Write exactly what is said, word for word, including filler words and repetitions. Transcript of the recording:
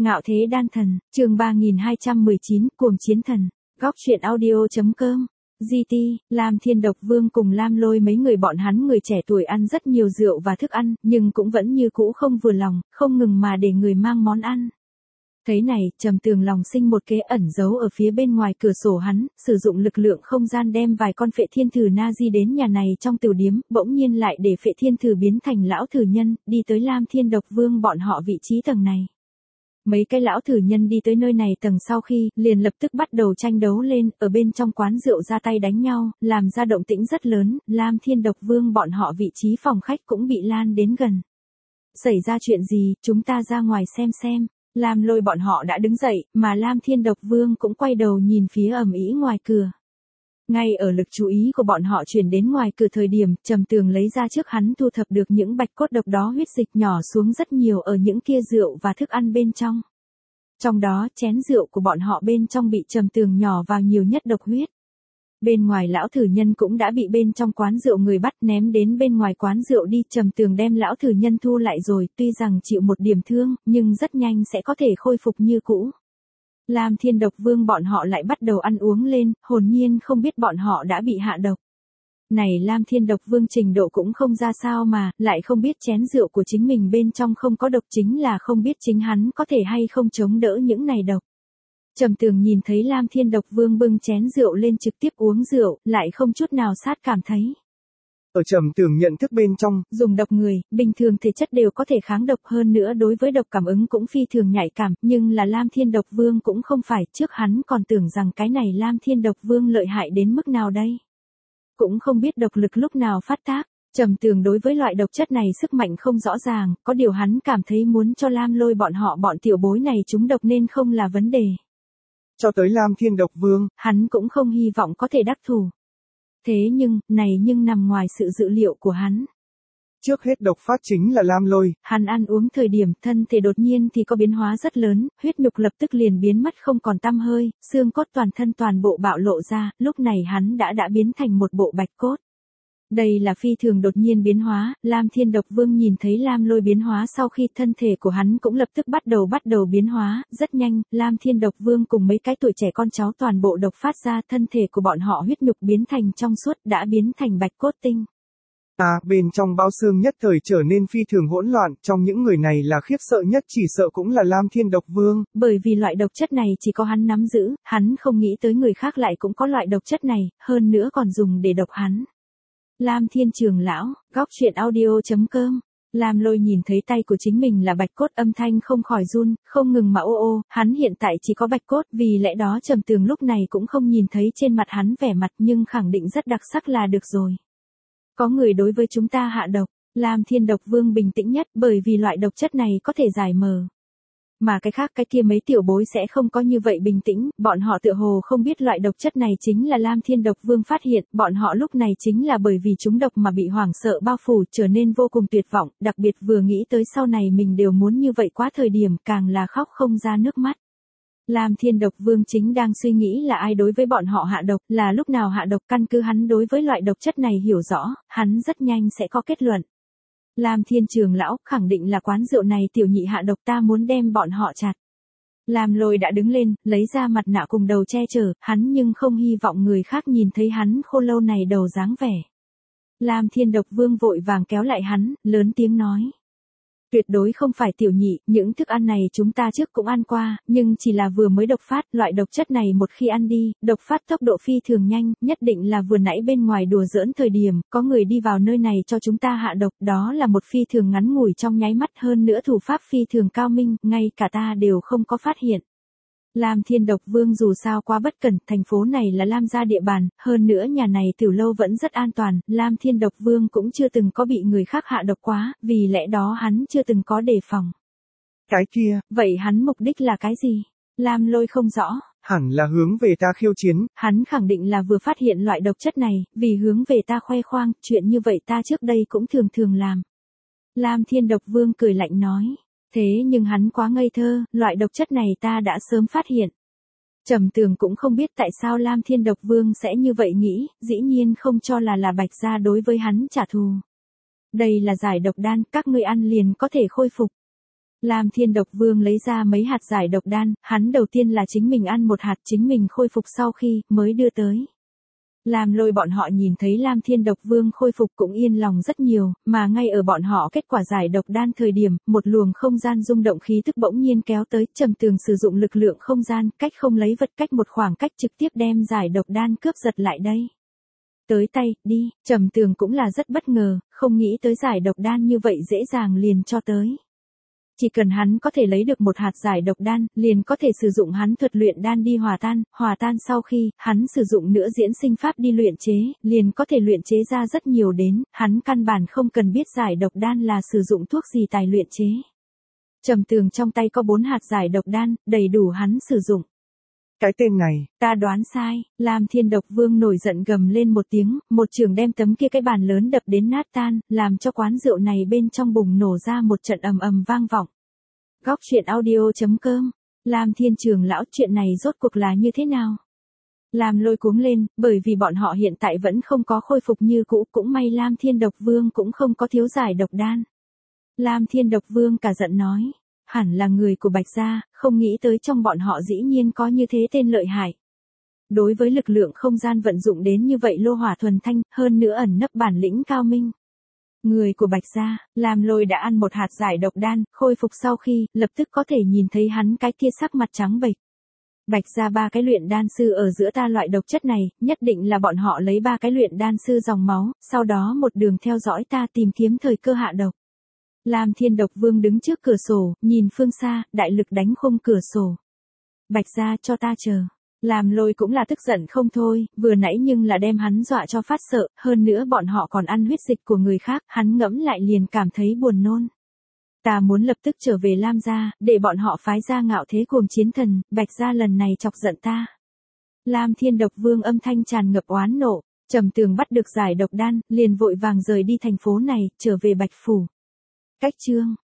Ngạo thế đan thần, chương ba nghìn hai trăm mười chín, cuồng chiến thần, góc truyện audio.com. giê tê, Lam Thiên Độc Vương cùng Lam Lôi mấy người bọn hắn người trẻ tuổi ăn rất nhiều rượu và thức ăn, nhưng cũng vẫn như cũ không vừa lòng, không ngừng mà để người mang món ăn. Thấy này, Trầm Tường lòng sinh một kế ẩn giấu ở phía bên ngoài cửa sổ hắn, sử dụng lực lượng không gian đem vài con phệ thiên thử na di đến nhà này trong tiểu điếm, bỗng nhiên lại để phệ thiên thử biến thành lão thử nhân, đi tới Lam Thiên Độc Vương bọn họ vị trí tầng này. Mấy cái lão thử nhân đi tới nơi này tầng sau khi, liền lập tức bắt đầu tranh đấu lên, ở bên trong quán rượu ra tay đánh nhau, làm ra động tĩnh rất lớn, Lam Thiên Độc Vương bọn họ vị trí phòng khách cũng bị lan đến gần. Xảy ra chuyện gì, chúng ta ra ngoài xem xem. Lam Lôi bọn họ đã đứng dậy, mà Lam Thiên Độc Vương cũng quay đầu nhìn phía ầm ĩ ngoài cửa. Ngay ở lực chú ý của bọn họ chuyển đến ngoài cửa thời điểm, Trầm Tường lấy ra trước hắn thu thập được những bạch cốt độc đó huyết dịch nhỏ xuống rất nhiều ở những kia rượu và thức ăn bên trong. Trong đó, chén rượu của bọn họ bên trong bị Trầm Tường nhỏ vào nhiều nhất độc huyết. Bên ngoài lão thử nhân cũng đã bị bên trong quán rượu người bắt ném đến bên ngoài quán rượu đi. Trầm Tường đem lão thử nhân thu lại rồi, tuy rằng chịu một điểm thương, nhưng rất nhanh sẽ có thể khôi phục như cũ. Lam Thiên Độc Vương bọn họ lại bắt đầu ăn uống lên, hồn nhiên không biết bọn họ đã bị hạ độc. Này Lam Thiên Độc Vương trình độ cũng không ra sao mà, lại không biết chén rượu của chính mình bên trong không có độc, chính là không biết chính hắn có thể hay không chống đỡ những này độc. Trầm Tường nhìn thấy Lam Thiên Độc Vương bưng chén rượu lên trực tiếp uống rượu, lại không chút nào sát cảm thấy. Ở Trầm Tường nhận thức bên trong, dùng độc người, bình thường thể chất đều có thể kháng độc, hơn nữa đối với độc cảm ứng cũng phi thường nhạy cảm, nhưng là Lam Thiên Độc Vương cũng không phải, trước hắn còn tưởng rằng cái này Lam Thiên Độc Vương lợi hại đến mức nào đây. Cũng không biết độc lực lúc nào phát tác. Trầm Tường đối với loại độc chất này sức mạnh không rõ ràng, có điều hắn cảm thấy muốn cho Lam Lôi bọn họ bọn tiểu bối này trúng độc nên không là vấn đề. Cho tới Lam Thiên Độc Vương, hắn cũng không hy vọng có thể đắc thủ. Thế nhưng, này nhưng nằm ngoài sự dự liệu của hắn. Trước hết độc phát chính là Lam Lôi. Hắn ăn uống thời điểm thân thể đột nhiên thì có biến hóa rất lớn, huyết nhục lập tức liền biến mất không còn tăm hơi, xương cốt toàn thân toàn bộ bạo lộ ra, lúc này hắn đã đã biến thành một bộ bạch cốt. Đây là phi thường đột nhiên biến hóa, Lam Thiên Độc Vương nhìn thấy Lam Lôi biến hóa sau khi thân thể của hắn cũng lập tức bắt đầu bắt đầu biến hóa, rất nhanh, Lam Thiên Độc Vương cùng mấy cái tuổi trẻ con cháu toàn bộ độc phát ra, thân thể của bọn họ huyết nhục biến thành trong suốt, đã biến thành bạch cốt tinh. À, bên trong bao xương nhất thời trở nên phi thường hỗn loạn, trong những người này là khiếp sợ nhất chỉ sợ cũng là Lam Thiên Độc Vương. Bởi vì loại độc chất này chỉ có hắn nắm giữ, hắn không nghĩ tới người khác lại cũng có loại độc chất này, hơn nữa còn dùng để độc hắn. Lam Thiên Trường Lão, góc truyện audio.com. Lam Lôi nhìn thấy tay của chính mình là bạch cốt, âm thanh không khỏi run, không ngừng mà ô ô, hắn hiện tại chỉ có bạch cốt, vì lẽ đó Trầm Tường lúc này cũng không nhìn thấy trên mặt hắn vẻ mặt, nhưng khẳng định rất đặc sắc là được rồi. Có người đối với chúng ta hạ độc. Lam Thiên Độc Vương bình tĩnh nhất, bởi vì loại độc chất này có thể giải mờ. Mà cái khác cái kia mấy tiểu bối sẽ không có như vậy bình tĩnh, bọn họ tựa hồ không biết loại độc chất này chính là Lam Thiên Độc Vương phát hiện, bọn họ lúc này chính là bởi vì chúng độc mà bị hoảng sợ bao phủ, trở nên vô cùng tuyệt vọng, đặc biệt vừa nghĩ tới sau này mình đều muốn như vậy quá thời điểm, càng là khóc không ra nước mắt. Lam Thiên Độc Vương chính đang suy nghĩ là ai đối với bọn họ hạ độc, là lúc nào hạ độc, căn cứ hắn đối với loại độc chất này hiểu rõ, hắn rất nhanh sẽ có kết luận. Lam Thiên Trường Lão, khẳng định là quán rượu này tiểu nhị hạ độc, ta muốn đem bọn họ chặt. Lam Lôi đã đứng lên, lấy ra mặt nạ cùng đầu che chở, hắn nhưng không hy vọng người khác nhìn thấy hắn khô lâu này đầu dáng vẻ. Lam Thiên Độc Vương vội vàng kéo lại hắn, lớn tiếng nói. Tuyệt đối không phải tiểu nhị, những thức ăn này chúng ta trước cũng ăn qua, nhưng chỉ là vừa mới độc phát, loại độc chất này một khi ăn đi, độc phát tốc độ phi thường nhanh, nhất định là vừa nãy bên ngoài đùa giỡn thời điểm, có người đi vào nơi này cho chúng ta hạ độc, đó là một phi thường ngắn ngủi trong nháy mắt, hơn nữa thủ pháp phi thường cao minh, ngay cả ta đều không có phát hiện. Lam Thiên Độc Vương dù sao quá bất cẩn, thành phố này là Lam gia địa bàn, hơn nữa nhà này tiểu lâu vẫn rất an toàn, Lam Thiên Độc Vương cũng chưa từng có bị người khác hạ độc quá, vì lẽ đó hắn chưa từng có đề phòng. Cái kia, vậy hắn mục đích là cái gì? Lam Lôi không rõ. Hẳn là hướng về ta khiêu chiến. Hắn khẳng định là vừa phát hiện loại độc chất này, vì hướng về ta khoe khoang, chuyện như vậy ta trước đây cũng thường thường làm. Lam Thiên Độc Vương cười lạnh nói. Thế nhưng hắn quá ngây thơ, loại độc chất này ta đã sớm phát hiện. Trầm Tường cũng không biết tại sao Lam Thiên Độc Vương sẽ như vậy nghĩ, dĩ nhiên không cho là là Bạch gia đối với hắn trả thù. Đây là giải độc đan, các ngươi ăn liền có thể khôi phục. Lam Thiên Độc Vương lấy ra mấy hạt giải độc đan, hắn đầu tiên là chính mình ăn một hạt, chính mình khôi phục sau khi, mới đưa tới. Lam Lôi bọn họ nhìn thấy Lam Thiên Độc Vương khôi phục cũng yên lòng rất nhiều, mà ngay ở bọn họ kết quả giải độc đan thời điểm, một luồng không gian rung động khí tức bỗng nhiên kéo tới, Trầm Tường sử dụng lực lượng không gian, cách không lấy vật cách một khoảng cách trực tiếp đem giải độc đan cướp giật lại đây. Tới tay, đi, Trầm Tường cũng là rất bất ngờ, không nghĩ tới giải độc đan như vậy dễ dàng liền cho tới. Chỉ cần hắn có thể lấy được một hạt giải độc đan, liền có thể sử dụng hắn thuật luyện đan đi hòa tan, hòa tan sau khi, hắn sử dụng nữa diễn sinh pháp đi luyện chế, liền có thể luyện chế ra rất nhiều đến, hắn căn bản không cần biết giải độc đan là sử dụng thuốc gì tài luyện chế. Trầm Tường trong tay có bốn hạt giải độc đan, đầy đủ hắn sử dụng. Cái tên này, ta đoán sai, Lam Thiên Độc Vương nổi giận gầm lên một tiếng, một trường đem tấm kia cái bàn lớn đập đến nát tan, làm cho quán rượu này bên trong bùng nổ ra một trận ầm ầm vang vọng. Góc truyện audio chấm com, Lam Thiên Trường lão, chuyện này rốt cuộc là như thế nào? Lam Lôi cuống lên, bởi vì bọn họ hiện tại vẫn không có khôi phục như cũ, cũng may Lam Thiên Độc Vương cũng không có thiếu giải độc đan. Lam Thiên Độc Vương cả giận nói. Hẳn là người của Bạch Gia, không nghĩ tới trong bọn họ dĩ nhiên có như thế tên lợi hại. Đối với lực lượng không gian vận dụng đến như vậy lô hỏa thuần thanh, hơn nữa ẩn nấp bản lĩnh cao minh. Người của Bạch Gia, Lam Lôi đã ăn một hạt giải độc đan, khôi phục sau khi, lập tức có thể nhìn thấy hắn cái kia sắc mặt trắng bệch. Bạch Gia ba cái luyện đan sư ở giữa ta loại độc chất này, nhất định là bọn họ lấy ba cái luyện đan sư dòng máu, sau đó một đường theo dõi ta tìm kiếm thời cơ hạ độc. Lam Thiên Độc Vương đứng trước cửa sổ, nhìn phương xa, đại lực đánh khung cửa sổ. Bạch Gia cho ta chờ. Lam Lôi cũng là tức giận không thôi, vừa nãy nhưng là đem hắn dọa cho phát sợ, hơn nữa bọn họ còn ăn huyết dịch của người khác, hắn ngẫm lại liền cảm thấy buồn nôn. Ta muốn lập tức trở về Lam Gia, để bọn họ phái ra ngạo thế cuồng chiến thần, Bạch Gia lần này chọc giận ta. Lam Thiên Độc Vương âm thanh tràn ngập oán nộ, Trầm Tường bắt được giải độc đan, liền vội vàng rời đi thành phố này, trở về Bạch Phủ. Cách chương